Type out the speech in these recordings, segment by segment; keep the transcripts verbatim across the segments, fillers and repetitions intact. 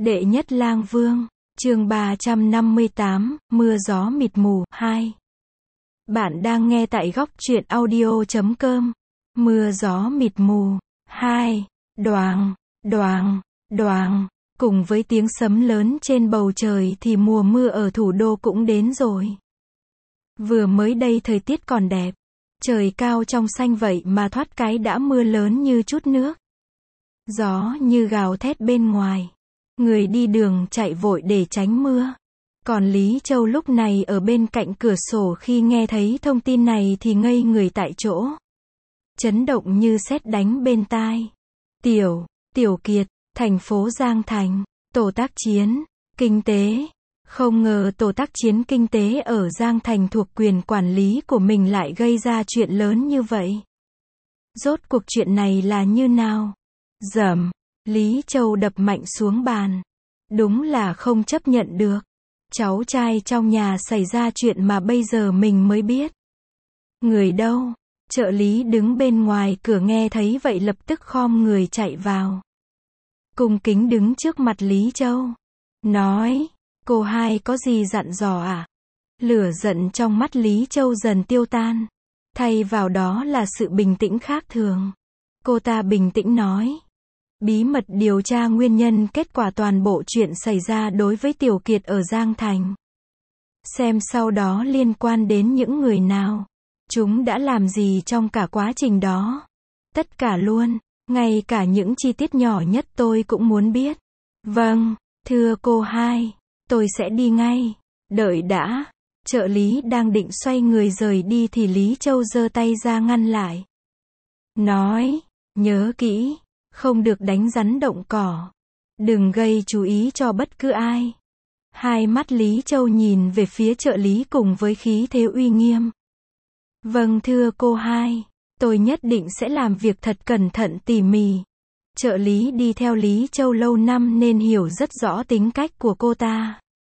Đệ nhất lang vương, chương ba trăm năm mươi tám, mưa gió mịt mù, hai. Bạn đang nghe tại góc truyện audio chấm com. Mưa gió mịt mù, hai. Đoàng, đoàng, đoàng, cùng với tiếng sấm lớn trên bầu trời thì mùa mưa ở thủ đô cũng đến rồi. Vừa mới đây thời tiết còn đẹp, trời cao trong xanh vậy mà thoát cái đã mưa lớn như chút nước. Gió như gào thét bên ngoài. Người đi đường chạy vội để tránh mưa. Còn Lý Châu lúc này ở bên cạnh cửa sổ khi nghe thấy thông tin này thì ngây người tại chỗ. Chấn động như sét đánh bên tai. Tiểu, Tiểu Kiệt, thành phố Giang Thành, tổ tác chiến, kinh tế. Không ngờ tổ tác chiến kinh tế ở Giang Thành thuộc quyền quản lý của mình lại gây ra chuyện lớn như vậy. Rốt cuộc chuyện này là như nào? Dầm. Lý Châu đập mạnh xuống bàn. Đúng là không chấp nhận được. Cháu trai trong nhà xảy ra chuyện mà bây giờ mình mới biết. Người đâu? Trợ lý đứng bên ngoài cửa nghe thấy vậy lập tức khom người chạy vào. Cung kính đứng trước mặt Lý Châu. Nói, cô hai có gì dặn dò à? Lửa giận trong mắt Lý Châu dần tiêu tan. Thay vào đó là sự bình tĩnh khác thường. Cô ta bình tĩnh nói. Bí mật điều tra nguyên nhân kết quả toàn bộ chuyện xảy ra đối với Tiểu Kiệt ở Giang Thành. Xem sau đó liên quan đến những người nào. Chúng đã làm gì trong cả quá trình đó. Tất cả luôn. Ngay cả những chi tiết nhỏ nhất tôi cũng muốn biết. Vâng, thưa cô hai. Tôi sẽ đi ngay. Đợi đã. Trợ lý đang định xoay người rời đi thì Lý Châu giơ tay ra ngăn lại. Nói, nhớ kỹ. Không được đánh rắn động cỏ. Đừng gây chú ý cho bất cứ ai. Hai mắt Lý Châu nhìn về phía trợ lý cùng với khí thế uy nghiêm. Vâng thưa cô hai. Tôi nhất định sẽ làm việc thật cẩn thận tỉ mỉ. Trợ lý đi theo Lý Châu lâu năm nên hiểu rất rõ tính cách của cô ta.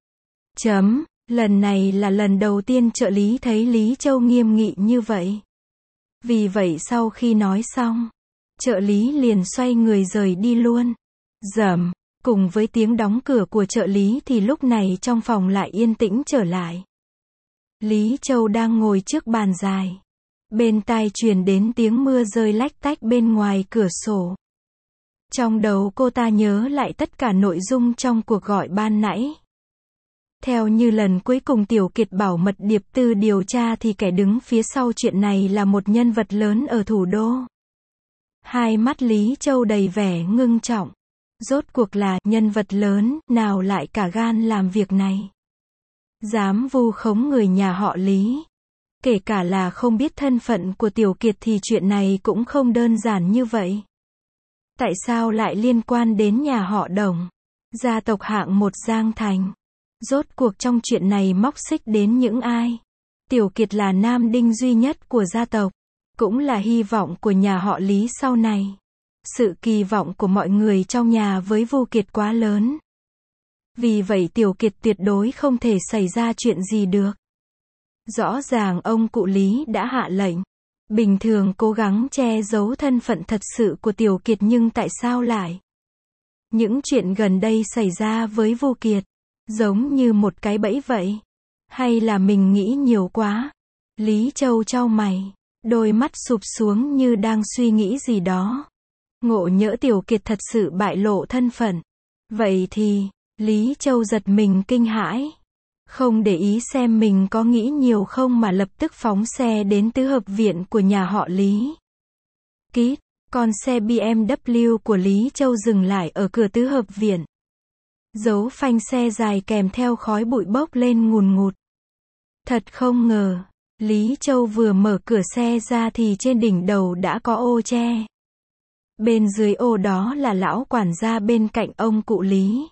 Chấm. Lần này là lần đầu tiên trợ lý thấy Lý Châu nghiêm nghị như vậy. Vì vậy sau khi nói xong, trợ lý liền xoay người rời đi luôn. Dầm, cùng với tiếng đóng cửa của trợ lý thì lúc này trong phòng lại yên tĩnh trở lại. Lý Châu đang ngồi trước bàn dài. Bên tai truyền đến tiếng mưa rơi lách tách bên ngoài cửa sổ. Trong đầu cô ta nhớ lại tất cả nội dung trong cuộc gọi ban nãy. Theo như lần cuối cùng Tiểu Kiệt bảo mật điệp tư điều tra thì kẻ đứng phía sau chuyện này là một nhân vật lớn ở thủ đô. Hai mắt Lý Châu đầy vẻ ngưng trọng. Rốt cuộc là nhân vật lớn nào lại cả gan làm việc này. Dám vu khống người nhà họ Lý. Kể cả là không biết thân phận của Tiểu Kiệt thì chuyện này cũng không đơn giản như vậy. Tại sao lại liên quan đến nhà họ Đồng, gia tộc hạng một Giang Thành? Rốt cuộc trong chuyện này móc xích đến những ai? Tiểu Kiệt là nam đinh duy nhất của gia tộc. Cũng là hy vọng của nhà họ Lý sau này. Sự kỳ vọng của mọi người trong nhà với Vu Kiệt quá lớn. Vì vậy Tiểu Kiệt tuyệt đối không thể xảy ra chuyện gì được. Rõ ràng ông cụ Lý đã hạ lệnh. Bình thường cố gắng che giấu thân phận thật sự của Tiểu Kiệt nhưng tại sao lại? Những chuyện gần đây xảy ra với Vu Kiệt, giống như một cái bẫy vậy. Hay là mình nghĩ nhiều quá? Lý Châu chau mày. Đôi mắt sụp xuống như đang suy nghĩ gì đó. Ngộ nhỡ Tiểu Kiệt thật sự bại lộ thân phận. Vậy thì, Lý Châu giật mình kinh hãi. Không để ý xem mình có nghĩ nhiều không mà lập tức phóng xe đến tứ hợp viện của nhà họ Lý. Kít, con xe bê em vê của Lý Châu dừng lại ở cửa tứ hợp viện. Dấu phanh xe dài kèm theo khói bụi bốc lên ngùn ngụt. Thật không ngờ. Lý Châu vừa mở cửa xe ra thì trên đỉnh đầu đã có ô che. Bên dưới ô đó là lão quản gia bên cạnh ông cụ Lý.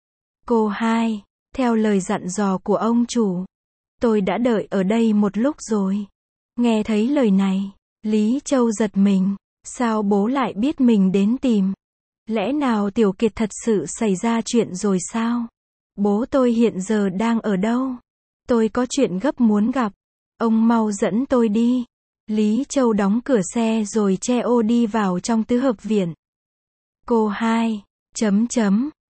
Cô hai, theo lời dặn dò của ông chủ, tôi đã đợi ở đây một lúc rồi. Nghe thấy lời này, Lý Châu giật mình. Sao bố lại biết mình đến tìm? Lẽ nào Tiểu Kiệt thật sự xảy ra chuyện rồi sao? Bố tôi hiện giờ đang ở đâu? Tôi có chuyện gấp muốn gặp. Ông mau dẫn tôi đi. Lý Châu đóng cửa xe rồi che ô đi vào trong tứ hợp viện. Cô hai, chấm chấm,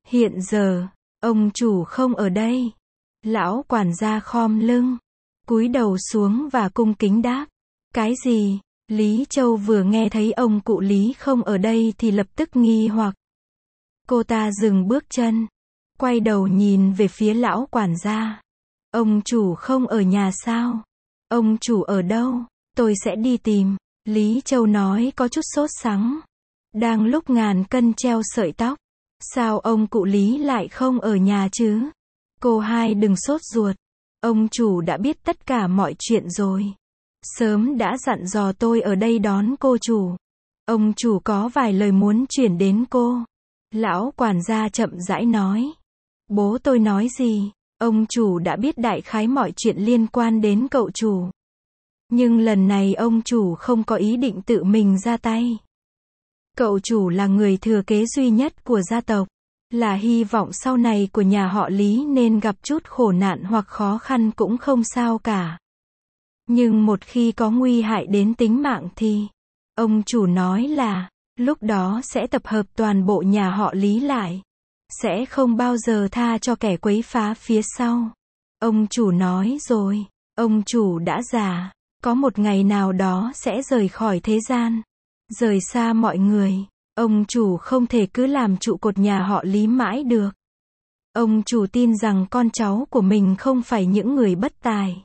Hiện giờ, ông chủ không ở đây. Lão quản gia khom lưng, cúi đầu xuống và cung kính đáp. Cái gì? Lý Châu vừa nghe thấy ông cụ Lý không ở đây thì lập tức nghi hoặc. Cô ta dừng bước chân, quay đầu nhìn về phía lão quản gia. Ông chủ không ở nhà sao? Ông chủ ở đâu? Tôi sẽ đi tìm. Lý Châu nói có chút sốt sắng. Đang lúc ngàn cân treo sợi tóc. Sao ông cụ Lý lại không ở nhà chứ? Cô hai đừng sốt ruột. Ông chủ đã biết tất cả mọi chuyện rồi. Sớm đã dặn dò tôi ở đây đón cô chủ. Ông chủ có vài lời muốn chuyển đến cô. Lão quản gia chậm rãi nói. Bố tôi nói gì? Ông chủ đã biết đại khái mọi chuyện liên quan đến cậu chủ. Nhưng lần này ông chủ không có ý định tự mình ra tay. Cậu chủ là người thừa kế duy nhất của gia tộc, là hy vọng sau này của nhà họ Lý, nên gặp chút khổ nạn hoặc khó khăn cũng không sao cả. Nhưng một khi có nguy hại đến tính mạng thì, ông chủ nói là, lúc đó sẽ tập hợp toàn bộ nhà họ Lý lại. Sẽ không bao giờ tha cho kẻ quấy phá phía sau. Ông chủ nói rồi, ông chủ đã già, có một ngày nào đó sẽ rời khỏi thế gian, rời xa mọi người. Ông chủ không thể cứ làm trụ cột nhà họ Lý mãi được. Ông chủ tin rằng con cháu của mình không phải những người bất tài.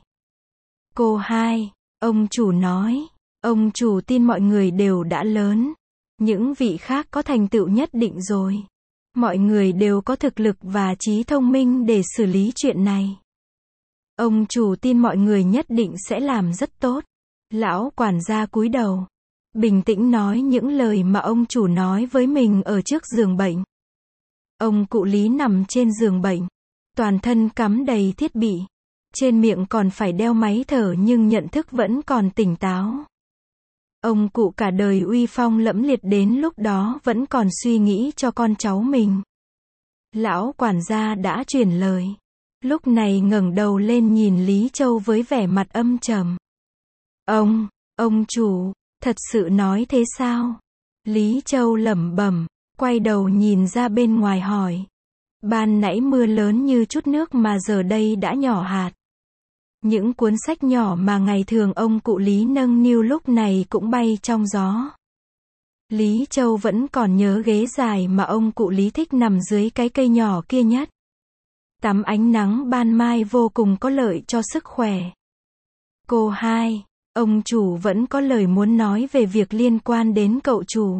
Cô hai, ông chủ nói, ông chủ tin mọi người đều đã lớn. Những vị khác có thành tựu nhất định rồi. Mọi người đều có thực lực và trí thông minh để xử lý chuyện này. Ông chủ tin mọi người nhất định sẽ làm rất tốt. Lão quản gia cúi đầu, bình tĩnh nói những lời mà ông chủ nói với mình ở trước giường bệnh. Ông cụ Lý nằm trên giường bệnh, toàn thân cắm đầy thiết bị, trên miệng còn phải đeo máy thở nhưng nhận thức vẫn còn tỉnh táo. Ông cụ cả đời uy phong lẫm liệt đến lúc đó vẫn còn suy nghĩ cho con cháu mình. Lão quản gia đã truyền lời. Lúc này ngẩng đầu lên nhìn Lý Châu với vẻ mặt âm trầm. Ông, ông chủ, thật sự nói thế sao? Lý Châu lẩm bẩm, quay đầu nhìn ra bên ngoài hỏi. Ban nãy mưa lớn như chút nước mà giờ đây đã nhỏ hạt. Những cuốn sách nhỏ mà ngày thường ông cụ Lý nâng niu lúc này cũng bay trong gió. Lý Châu vẫn còn nhớ ghế dài mà ông cụ Lý thích nằm dưới cái cây nhỏ kia nhất. Tắm ánh nắng ban mai vô cùng có lợi cho sức khỏe. Cô hai, ông chủ vẫn có lời muốn nói về việc liên quan đến cậu chủ.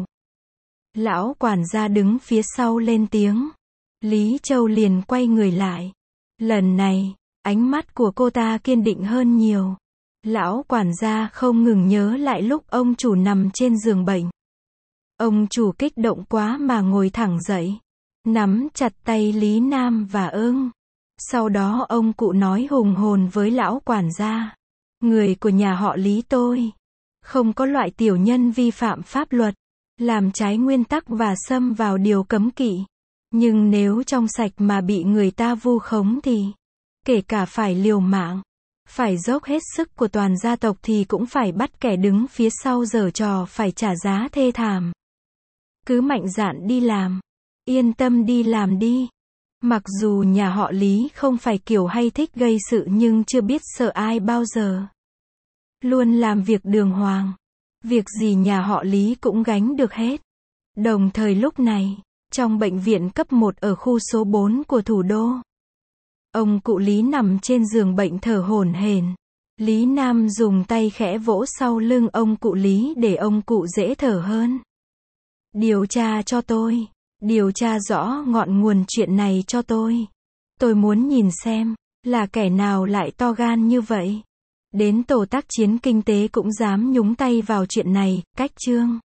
Lão quản gia đứng phía sau lên tiếng. Lý Châu liền quay người lại. Lần này, ánh mắt của cô ta kiên định hơn nhiều. Lão quản gia không ngừng nhớ lại lúc ông chủ nằm trên giường bệnh. Ông chủ kích động quá mà ngồi thẳng dậy, nắm chặt tay Lý Nam và Ưng. Sau đó ông cụ nói hùng hồn với lão quản gia. Người của nhà họ Lý tôi, không có loại tiểu nhân vi phạm pháp luật, làm trái nguyên tắc và xâm vào điều cấm kỵ. Nhưng nếu trong sạch mà bị người ta vu khống thì, kể cả phải liều mạng, phải dốc hết sức của toàn gia tộc thì cũng phải bắt kẻ đứng phía sau giở trò phải trả giá thê thảm. Cứ mạnh dạn đi làm, yên tâm đi làm đi. Mặc dù nhà họ Lý không phải kiểu hay thích gây sự nhưng chưa biết sợ ai bao giờ. Luôn làm việc đường hoàng. Việc gì nhà họ Lý cũng gánh được hết. Đồng thời lúc này, trong bệnh viện cấp một ở khu số bốn của thủ đô, ông cụ Lý nằm trên giường bệnh thở hổn hển. Lý Nam dùng tay khẽ vỗ sau lưng ông cụ Lý để ông cụ dễ thở hơn. Điều tra cho tôi. Điều tra rõ ngọn nguồn chuyện này cho tôi. Tôi muốn nhìn xem, là kẻ nào lại to gan như vậy. Đến tổ tác chiến kinh tế cũng dám nhúng tay vào chuyện này. Cách chương